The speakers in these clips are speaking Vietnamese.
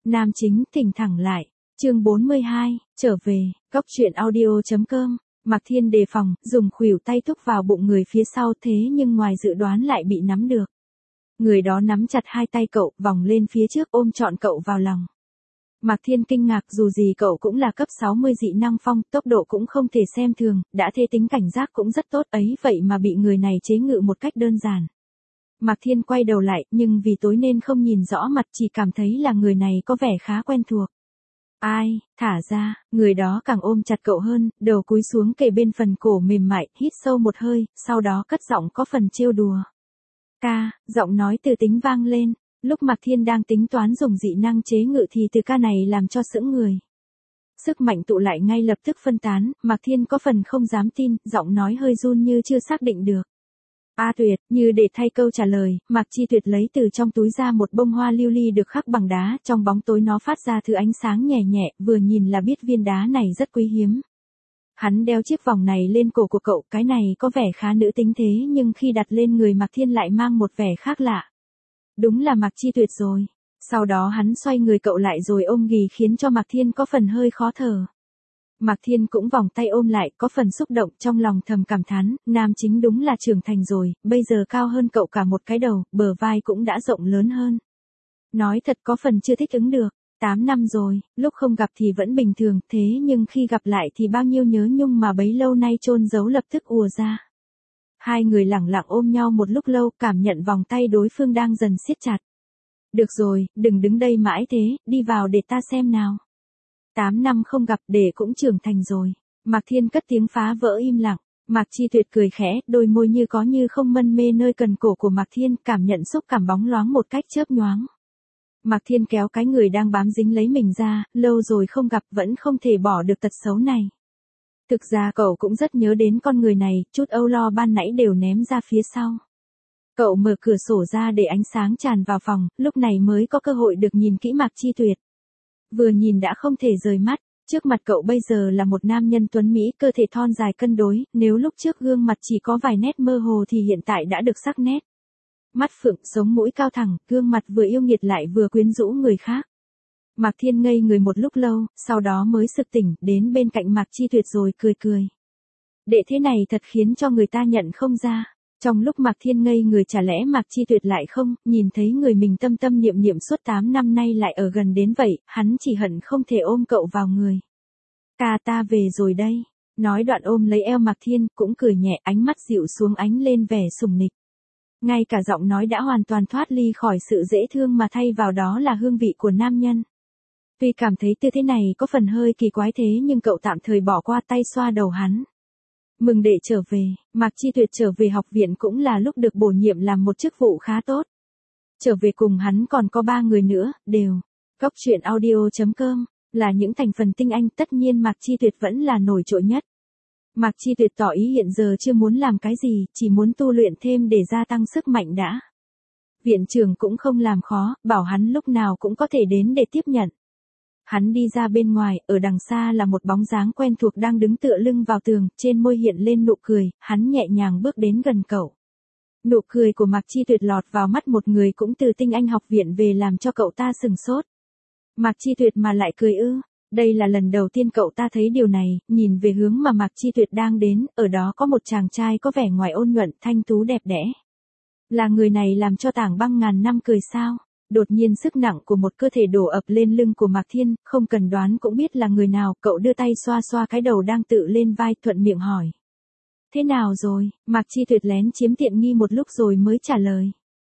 Nam chính thỉnh thẳng lại. Chương 42, trở về. Góc truyện audio.com. Mạc Thiên đề phòng, dùng khuỷu tay thúc vào bụng người phía sau, thế nhưng ngoài dự đoán lại bị nắm được. Người đó nắm chặt hai tay cậu, vòng lên phía trước ôm trọn cậu vào lòng. Mạc Thiên kinh ngạc, dù gì cậu cũng là cấp 60 dị năng phong, tốc độ cũng không thể xem thường, đã thế tính cảnh giác cũng rất tốt ấy, vậy mà bị người này chế ngự một cách đơn giản. Mạc Thiên quay đầu lại, nhưng vì tối nên không nhìn rõ mặt, chỉ cảm thấy là người này có vẻ khá quen thuộc. Ai, thả ra, người đó càng ôm chặt cậu hơn, đầu cúi xuống kề bên phần cổ mềm mại, hít sâu một hơi, sau đó cất giọng có phần trêu đùa. Ca, giọng nói từ tính vang lên, lúc Mạc Thiên đang tính toán dùng dị năng chế ngự thì từ ca này làm cho sững người. Sức mạnh tụ lại ngay lập tức phân tán, Mạc Thiên có phần không dám tin, giọng nói hơi run như chưa xác định được. A Tuyệt, như để thay câu trả lời, Mạc Chi Tuyệt lấy từ trong túi ra một bông hoa lưu ly được khắc bằng đá, trong bóng tối nó phát ra thứ ánh sáng nhẹ nhẹ, vừa nhìn là biết viên đá này rất quý hiếm. Hắn đeo chiếc vòng này lên cổ của cậu, cái này có vẻ khá nữ tính thế nhưng khi đặt lên người Mạc Thiên lại mang một vẻ khác lạ. Đúng là Mạc Chi Tuyệt rồi. Sau đó hắn xoay người cậu lại rồi ôm ghì khiến cho Mạc Thiên có phần hơi khó thở. Mạc Thiên cũng vòng tay ôm lại, có phần xúc động, trong lòng thầm cảm thán, nam chính đúng là trưởng thành rồi, bây giờ cao hơn cậu cả một cái đầu, bờ vai cũng đã rộng lớn hơn. Nói thật có phần chưa thích ứng được, 8 năm rồi, lúc không gặp thì vẫn bình thường, thế nhưng khi gặp lại thì bao nhiêu nhớ nhung mà bấy lâu nay chôn giấu lập tức ùa ra. Hai người lẳng lặng ôm nhau một lúc lâu, cảm nhận vòng tay đối phương đang dần siết chặt. Được rồi, đừng đứng đây mãi thế, đi vào để ta xem nào. 8 năm không gặp, để cũng trưởng thành rồi. Mạc Thiên cất tiếng phá vỡ im lặng. Mạc Chi Tuyệt cười khẽ, đôi môi như có như không mân mê nơi cần cổ của Mạc Thiên, cảm nhận xúc cảm bóng loáng một cách chớp nhoáng. Mạc Thiên kéo cái người đang bám dính lấy mình ra, lâu rồi không gặp vẫn không thể bỏ được tật xấu này. Thực ra cậu cũng rất nhớ đến con người này, chút âu lo ban nãy đều ném ra phía sau. Cậu mở cửa sổ ra để ánh sáng tràn vào phòng, lúc này mới có cơ hội được nhìn kỹ Mạc Chi Tuyệt. Vừa nhìn đã không thể rời mắt, trước mặt cậu bây giờ là một nam nhân tuấn mỹ, cơ thể thon dài cân đối, nếu lúc trước gương mặt chỉ có vài nét mơ hồ thì hiện tại đã được sắc nét. Mắt phượng, sống mũi cao thẳng, gương mặt vừa yêu nghiệt lại vừa quyến rũ người khác. Mạc Thiên ngây người một lúc lâu, sau đó mới sực tỉnh, đến bên cạnh Mạc Chi Tuyệt rồi cười cười. Đệ thế này thật khiến cho người ta nhận không ra. Trong lúc Mạc Thiên ngây người chả lẽ Mạc Chi Tuyệt lại không, nhìn thấy người mình tâm tâm niệm niệm suốt 8 năm nay lại ở gần đến vậy, hắn chỉ hận không thể ôm cậu vào người. Ca ta về rồi đây. Nói đoạn ôm lấy eo Mạc Thiên, cũng cười nhẹ, ánh mắt dịu xuống ánh lên vẻ sùng nịch. Ngay cả giọng nói đã hoàn toàn thoát ly khỏi sự dễ thương mà thay vào đó là hương vị của nam nhân. Tuy cảm thấy tư thế này có phần hơi kỳ quái thế nhưng cậu tạm thời bỏ qua, tay xoa đầu hắn. Mừng đệ trở về, Mạc Chi Tuyệt trở về học viện cũng là lúc được bổ nhiệm làm một chức vụ khá tốt. Trở về cùng hắn còn có 3 người nữa, đều. Góc truyện audio.com, là những thành phần tinh anh, tất nhiên Mạc Chi Tuyệt vẫn là nổi trội nhất. Mạc Chi Tuyệt tỏ ý hiện giờ chưa muốn làm cái gì, chỉ muốn tu luyện thêm để gia tăng sức mạnh đã. Viện trưởng cũng không làm khó, bảo hắn lúc nào cũng có thể đến để tiếp nhận. Hắn đi ra bên ngoài, ở đằng xa là một bóng dáng quen thuộc đang đứng tựa lưng vào tường, trên môi hiện lên nụ cười, hắn nhẹ nhàng bước đến gần cậu. Nụ cười của Mạc Chi Tuyệt lọt vào mắt một người cũng từ tinh anh học viện về làm cho cậu ta sừng sốt. Mạc Chi Tuyệt mà lại cười ư? Đây là lần đầu tiên cậu ta thấy điều này, nhìn về hướng mà Mạc Chi Tuyệt đang đến, ở đó có một chàng trai có vẻ ngoài ôn nhuận, thanh tú đẹp đẽ. Là người này làm cho Tảng Băng ngàn năm cười sao? Đột nhiên sức nặng của một cơ thể đổ ập lên lưng của Mạc Thiên, không cần đoán cũng biết là người nào, cậu đưa tay xoa xoa cái đầu đang tự lên vai, thuận miệng hỏi. Thế nào rồi? Mạc Chi Tuyệt lén chiếm tiện nghi một lúc rồi mới trả lời.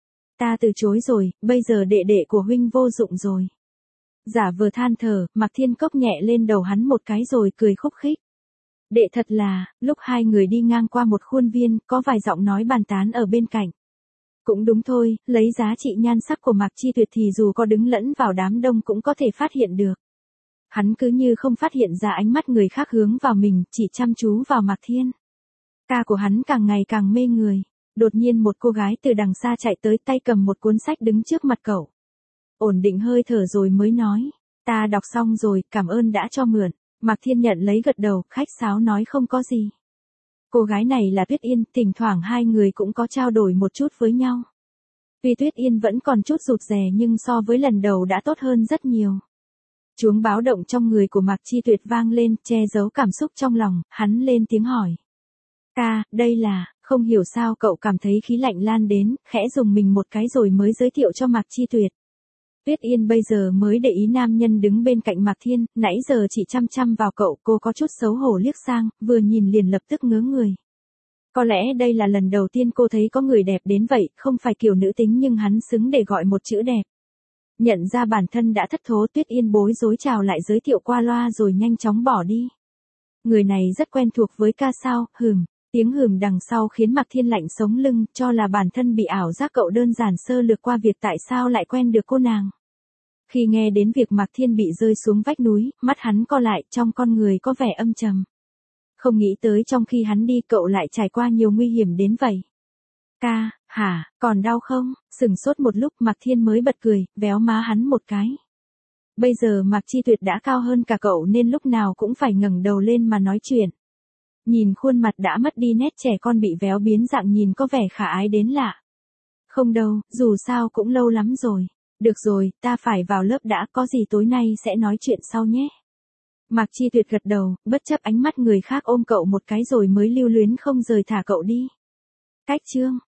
Ta từ chối rồi, bây giờ đệ đệ của huynh vô dụng rồi. Giả vờ than thở, Mạc Thiên cốc nhẹ lên đầu hắn một cái rồi cười khúc khích. Đệ thật là, lúc hai người đi ngang qua một khuôn viên, có vài giọng nói bàn tán ở bên cạnh. Cũng đúng thôi, lấy giá trị nhan sắc của Mạc Chi Tuyệt thì dù có đứng lẫn vào đám đông cũng có thể phát hiện được. Hắn cứ như không phát hiện ra ánh mắt người khác hướng vào mình, chỉ chăm chú vào Mạc Thiên. Ca của hắn càng ngày càng mê người. Đột nhiên một cô gái từ đằng xa chạy tới, tay cầm một cuốn sách đứng trước mặt cậu. Ổn định hơi thở rồi mới nói. Ta đọc xong rồi, cảm ơn đã cho mượn. Mạc Thiên nhận lấy gật đầu, khách sáo nói không có gì. Cô gái này là Tuyết Yên, thỉnh thoảng hai người cũng có trao đổi một chút với nhau. Tuy Tuyết Yên vẫn còn chút rụt rè nhưng so với lần đầu đã tốt hơn rất nhiều. Chuông báo động trong người của Mạc Chi Tuyệt vang lên, che giấu cảm xúc trong lòng, hắn lên tiếng hỏi. Ca, đây là, không hiểu sao cậu cảm thấy khí lạnh lan đến, khẽ dùng mình một cái rồi mới giới thiệu cho Mạc Chi Tuyệt. Tuyết Yên bây giờ mới để ý nam nhân đứng bên cạnh Mạc Thiên, nãy giờ chỉ chăm chăm vào cậu, cô có chút xấu hổ liếc sang, vừa nhìn liền lập tức ngớ người. Có lẽ đây là lần đầu tiên cô thấy có người đẹp đến vậy, không phải kiểu nữ tính nhưng hắn xứng để gọi một chữ đẹp. Nhận ra bản thân đã thất thố, Tuyết Yên bối rối chào lại giới thiệu qua loa rồi nhanh chóng bỏ đi. Người này rất quen thuộc với ca sao, tiếng hừm đằng sau khiến Mạc Thiên lạnh sống lưng, cho là bản thân bị ảo giác cậu đơn giản sơ lược qua việc tại sao lại quen được cô nàng. Khi nghe đến việc Mạc Thiên bị rơi xuống vách núi, mắt hắn co lại, trong con người có vẻ âm trầm. Không nghĩ tới trong khi hắn đi cậu lại trải qua nhiều nguy hiểm đến vậy. Ca, hả, còn đau không? Sừng sốt một lúc Mạc Thiên mới bật cười, véo má hắn một cái. Bây giờ Mạc Chi Tuyệt đã cao hơn cả cậu nên lúc nào cũng phải ngẩng đầu lên mà nói chuyện. Nhìn khuôn mặt đã mất đi nét trẻ con bị véo biến dạng nhìn có vẻ khả ái đến lạ. Không đâu, dù sao cũng lâu lắm rồi. Được rồi, ta phải vào lớp đã, có gì tối nay sẽ nói chuyện sau nhé. Mạc Chi Tuyệt gật đầu, bất chấp ánh mắt người khác ôm cậu một cái rồi mới lưu luyến không rời thả cậu đi. Cách chương